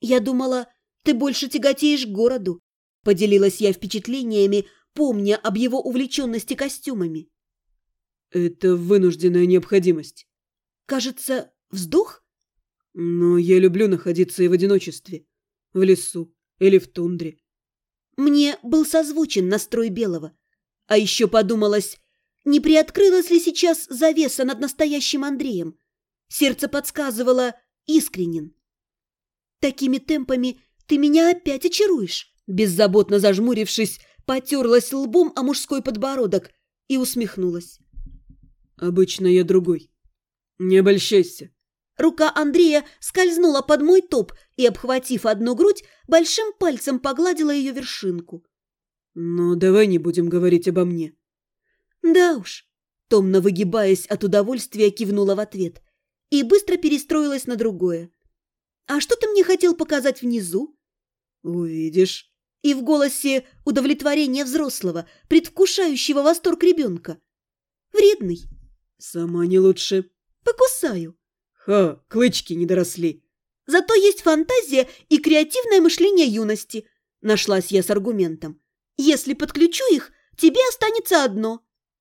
«Я думала, ты больше тяготеешь к городу», – поделилась я впечатлениями, помня об его увлеченности костюмами. «Это вынужденная необходимость». «Кажется, вздох?» «Но я люблю находиться и в одиночестве, в лесу или в тундре». Мне был созвучен настрой Белого. А еще подумалось, не приоткрылась ли сейчас завеса над настоящим Андреем. Сердце подсказывало искренен. «Такими темпами ты меня опять очаруешь», беззаботно зажмурившись, потерлась лбом о мужской подбородок и усмехнулась. «Обычно я другой. Не обольщайся». Рука Андрея скользнула под мой топ и, обхватив одну грудь, большим пальцем погладила ее вершинку. «Но давай не будем говорить обо мне». «Да уж», томно выгибаясь от удовольствия, кивнула в ответ и быстро перестроилась на другое. «А что ты мне хотел показать внизу?» «Увидишь». И в голосе удовлетворение взрослого, предвкушающего восторг ребенка. «Вредный». «Сама не лучше». «Покусаю». «Ха, клычки не доросли». «Зато есть фантазия и креативное мышление юности», нашлась я с аргументом. «Если подключу их, тебе останется одно».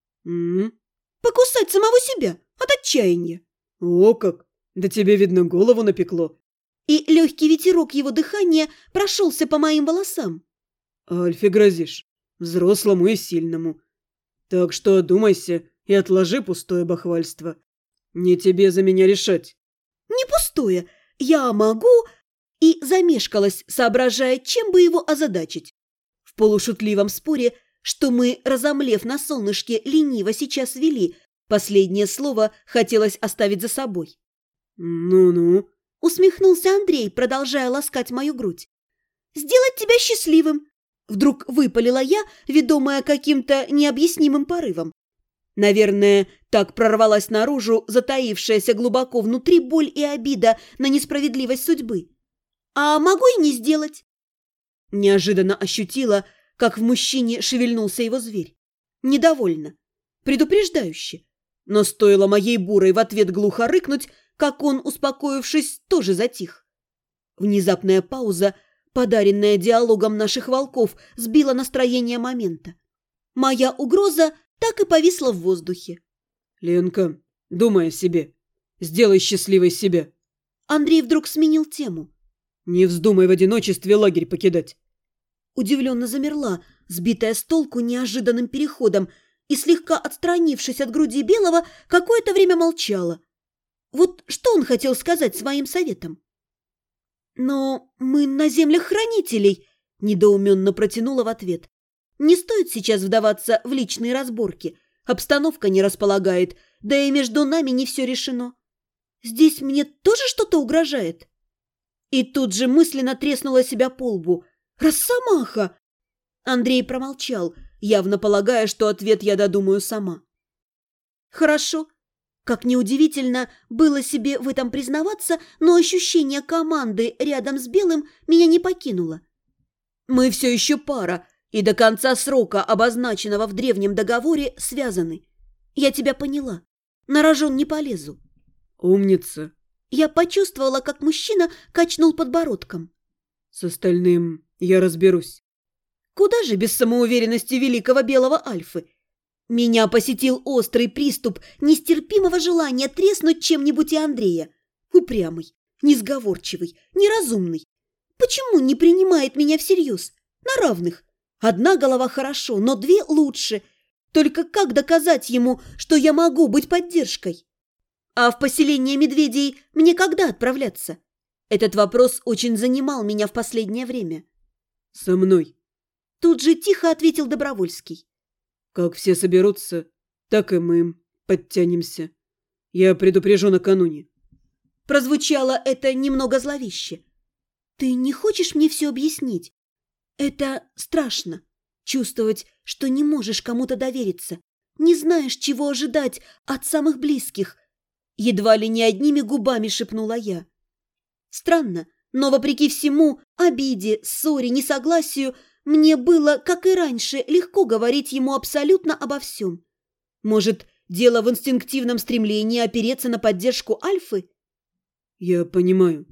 «Покусать самого себя от отчаяния». «О как! Да тебе, видно, голову напекло». И легкий ветерок его дыхания прошелся по моим волосам. «Альфе грозишь, взрослому и сильному. Так что одумайся и отложи пустое бахвальство. Не тебе за меня решать». «Не пустое. Я могу...» И замешкалась, соображая, чем бы его озадачить. В полушутливом споре, что мы, разомлев на солнышке, лениво сейчас вели, последнее слово хотелось оставить за собой. «Ну-ну», — усмехнулся Андрей, продолжая ласкать мою грудь. «Сделать тебя счастливым!» — вдруг выпалила я, ведомая каким-то необъяснимым порывом. Наверное, так прорвалась наружу затаившаяся глубоко внутри боль и обида на несправедливость судьбы. «А могу и не сделать!» Неожиданно ощутила, как в мужчине шевельнулся его зверь. Недовольно, предупреждающе. Но стоило моей бурой в ответ глухо рыкнуть, как он, успокоившись, тоже затих. Внезапная пауза, подаренная диалогом наших волков, сбила настроение момента. Моя угроза так и повисла в воздухе. «Ленка, думай о себе. Сделай счастливой себя». Андрей вдруг сменил тему. «Не вздумай в одиночестве лагерь покидать». Удивленно замерла, сбитая с толку неожиданным переходом, и, слегка отстранившись от груди Белого, какое-то время молчала. Вот что он хотел сказать своим советом? «Но мы на землях хранителей», – недоуменно протянула в ответ. «Не стоит сейчас вдаваться в личные разборки. Обстановка не располагает, да и между нами не все решено. Здесь мне тоже что-то угрожает?» И тут же мысленно треснула себя по лбу. «Росомаха!» Андрей промолчал, явно полагая, что ответ я додумаю сама. «Хорошо». Как неудивительно было себе в этом признаваться, но ощущение команды рядом с Белым меня не покинуло. «Мы все еще пара, и до конца срока, обозначенного в древнем договоре, связаны. Я тебя поняла. На рожон не полезу». «Умница». Я почувствовала, как мужчина качнул подбородком. «С остальным я разберусь». Куда же без самоуверенности великого белого Альфы? Меня посетил острый приступ нестерпимого желания треснуть чем-нибудь и Андрея. Упрямый, несговорчивый, неразумный. Почему не принимает меня всерьез? На равных. Одна голова хорошо, но две лучше. Только как доказать ему, что я могу быть поддержкой? А в поселение медведей мне когда отправляться? Этот вопрос очень занимал меня в последнее время. «Со мной». Тут же тихо ответил Добровольский. «Как все соберутся, так и мы подтянемся. Я предупрежу накануне». Прозвучало это немного зловеще. «Ты не хочешь мне все объяснить? Это страшно. Чувствовать, что не можешь кому-то довериться. Не знаешь, чего ожидать от самых близких». Едва ли не одними губами шепнула я. Странно, но вопреки всему, обиде, ссоре, несогласию, мне было, как и раньше, легко говорить ему абсолютно обо всем. Может, дело в инстинктивном стремлении опереться на поддержку Альфы? «Я понимаю».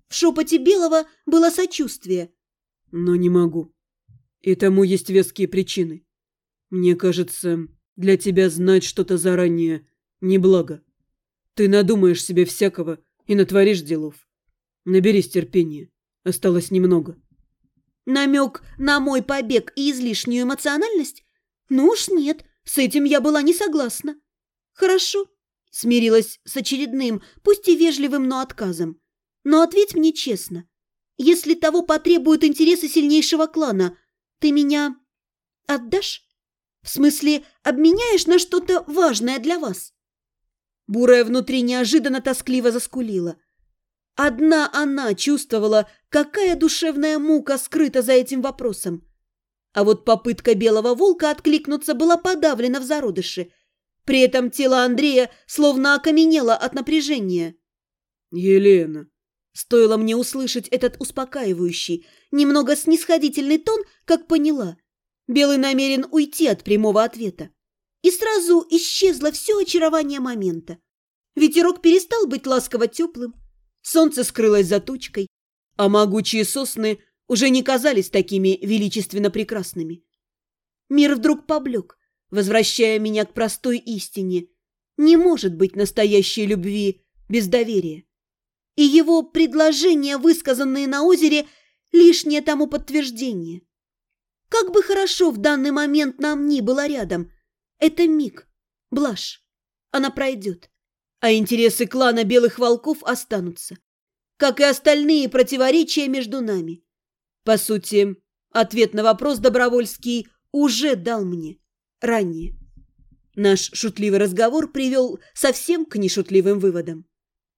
В шепоте Белого было сочувствие. Но не могу. И тому есть веские причины. Мне кажется, для тебя знать что-то заранее неблаго. Ты надумаешь себе всякого и натворишь делов. Наберись терпения. Осталось немного. Намек на мой побег и излишнюю эмоциональность? Ну уж нет, с этим я была не согласна. Хорошо, смирилась с очередным, пусть и вежливым, но отказом. Но ответь мне честно. Если того потребуют интересы сильнейшего клана, ты меня отдашь? В смысле, обменяешь на что-то важное для вас? Бурая внутри неожиданно тоскливо заскулила. Одна она чувствовала, какая душевная мука скрыта за этим вопросом. А вот попытка белого волка откликнуться была подавлена в зародыше. При этом тело Андрея словно окаменело от напряжения. «Елена!» Стоило мне услышать этот успокаивающий, немного снисходительный тон, как поняла. Белый намерен уйти от прямого ответа. И сразу исчезло все очарование момента. Ветерок перестал быть ласково теплым. Солнце скрылось за тучкой, а могучие сосны уже не казались такими величественно прекрасными. Мир вдруг поблек, возвращая меня к простой истине. Не может быть настоящей любви без доверия. И его предложения, высказанные на озере, лишнее тому подтверждение. Как бы хорошо в данный момент нам ни было рядом, это миг, блажь, она пройдет. А интересы клана Белых Волков останутся, как и остальные противоречия между нами. По сути, ответ на вопрос Добровольский уже дал мне ранее. Наш шутливый разговор привел совсем к нешутливым выводам.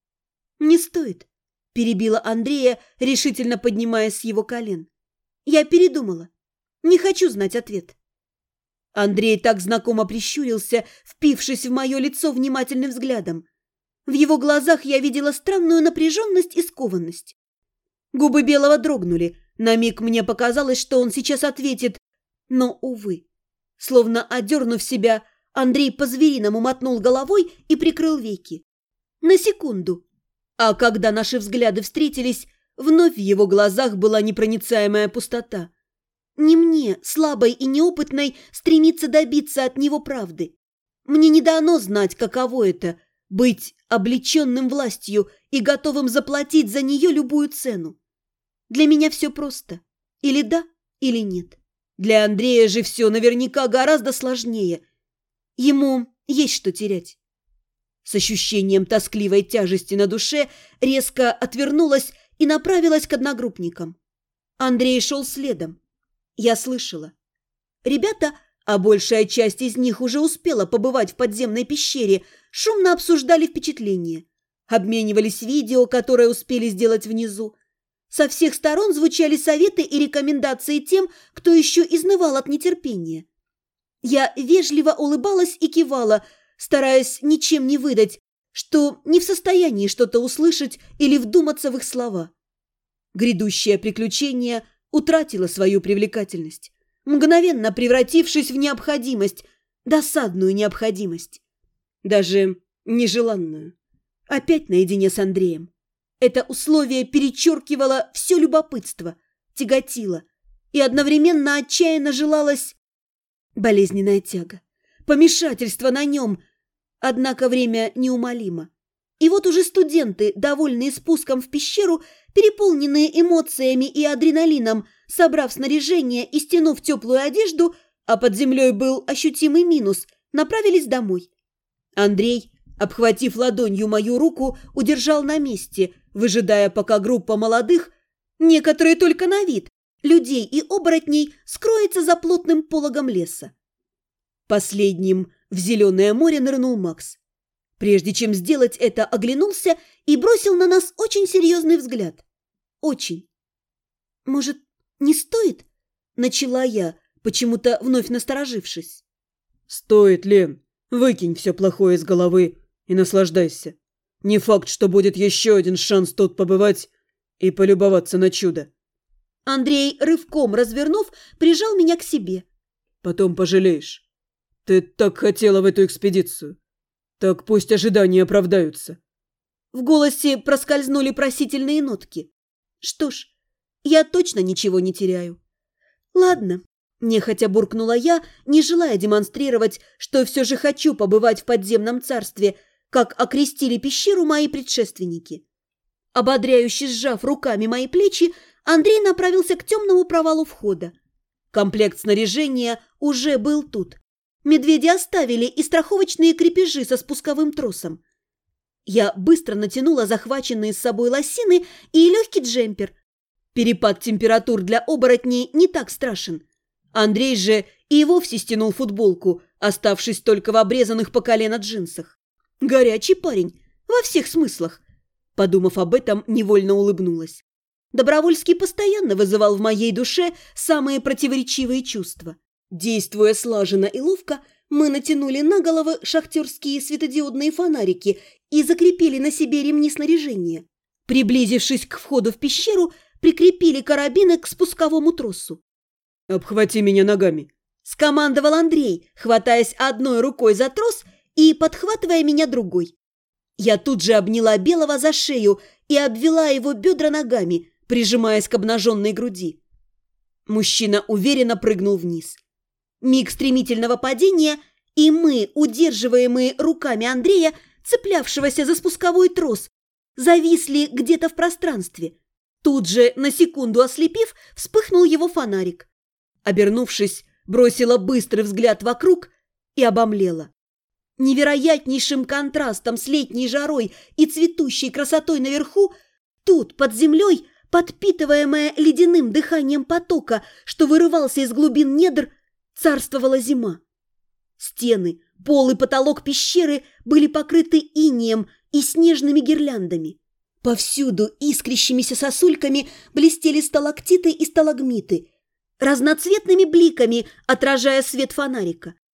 «Не стоит», – перебила Андрея, решительно поднимаясь с его колен. «Я передумала. Не хочу знать ответ». Андрей так знакомо прищурился, впившись в мое лицо внимательным взглядом. В его глазах я видела странную напряженность и скованность. Губы Белого дрогнули. На миг мне показалось, что он сейчас ответит. Но, увы, словно одернув себя, Андрей по-звериному мотнул головой и прикрыл веки. На секунду. А когда наши взгляды встретились, вновь в его глазах была непроницаемая пустота. Не мне, слабой и неопытной, стремиться добиться от него правды. Мне не дано знать, каково это – быть облеченным властью и готовым заплатить за нее любую цену. Для меня все просто. Или да, или нет. Для Андрея же все наверняка гораздо сложнее. Ему есть что терять. С ощущением тоскливой тяжести на душе резко отвернулась и направилась к одногруппникам. Андрей шел следом. Я слышала. Ребята, а большая часть из них уже успела побывать в подземной пещере, шумно обсуждали впечатления. Обменивались видео, которое успели сделать внизу. Со всех сторон звучали советы и рекомендации тем, кто еще изнывал от нетерпения. Я вежливо улыбалась и кивала, стараясь ничем не выдать, что не в состоянии что-то услышать или вдуматься в их слова. Грядущее приключение утратило свою привлекательность, мгновенно превратившись в необходимость, досадную необходимость, даже нежеланную. Опять наедине с Андреем. Это условие перечеркивало все любопытство, тяготило, и одновременно отчаянно желалось болезненная тяга, помешательство на нем. Однако время неумолимо. И вот уже студенты, довольные спуском в пещеру, переполненные эмоциями и адреналином, собрав снаряжение и стянув теплую одежду, а под землей был ощутимый минус, направились домой. Андрей, обхватив ладонью мою руку, удержал на месте, выжидая, пока группа молодых, некоторые только на вид, людей и оборотней, скроется за плотным пологом леса. Последним в зеленое море нырнул Макс. Прежде чем сделать это, оглянулся и бросил на нас очень серьезный взгляд. Очень. «Может, не стоит?» – начала я, почему-то вновь насторожившись. «Стоит, Лен. Выкинь все плохое из головы и наслаждайся. Не факт, что будет еще один шанс тут побывать и полюбоваться на чудо». Андрей, рывком развернув, прижал меня к себе. «Потом пожалеешь. Ты так хотела в эту экспедицию. Так пусть ожидания оправдаются». В голосе проскользнули просительные нотки. Что ж, я точно ничего не теряю. Ладно, нехотя буркнула я, не желая демонстрировать, что все же хочу побывать в подземном царстве, как окрестили пещеру мои предшественники. Ободряюще сжав руками мои плечи, Андрей направился к темному провалу входа. Комплект снаряжения уже был тут. Медведи оставили и страховочные крепежи со спусковым тросом. Я быстро натянула захваченные с собой лосины и легкий джемпер. Перепад температур для оборотней не так страшен. Андрей же и вовсе стянул футболку, оставшись только в обрезанных по колено джинсах. Горячий парень, во всех смыслах. Подумав об этом, невольно улыбнулась. Добровольский постоянно вызывал в моей душе самые противоречивые чувства. Действуя слаженно и ловко, мы натянули на головы шахтерские светодиодные фонарики и закрепили на себе ремни снаряжения. Приблизившись к входу в пещеру, прикрепили карабины к спусковому тросу. «Обхвати меня ногами», – скомандовал Андрей, хватаясь одной рукой за трос и подхватывая меня другой. Я тут же обняла Белого за шею и обвела его бедра ногами, прижимаясь к обнаженной груди. Мужчина уверенно прыгнул вниз. Миг стремительного падения, и мы, удерживаемые руками Андрея, цеплявшегося за спусковой трос, зависли где-то в пространстве. Тут же, на секунду ослепив, вспыхнул его фонарик. Обернувшись, бросила быстрый взгляд вокруг и обомлела. Невероятнейшим контрастом с летней жарой и цветущей красотой наверху, тут, под землей, подпитываемая ледяным дыханием потока, что вырывался из глубин недр, царствовала зима. Стены, пол и потолок пещеры были покрыты инеем и снежными гирляндами. Повсюду искрящимися сосульками блестели сталактиты и сталагмиты, разноцветными бликами отражая свет фонарика.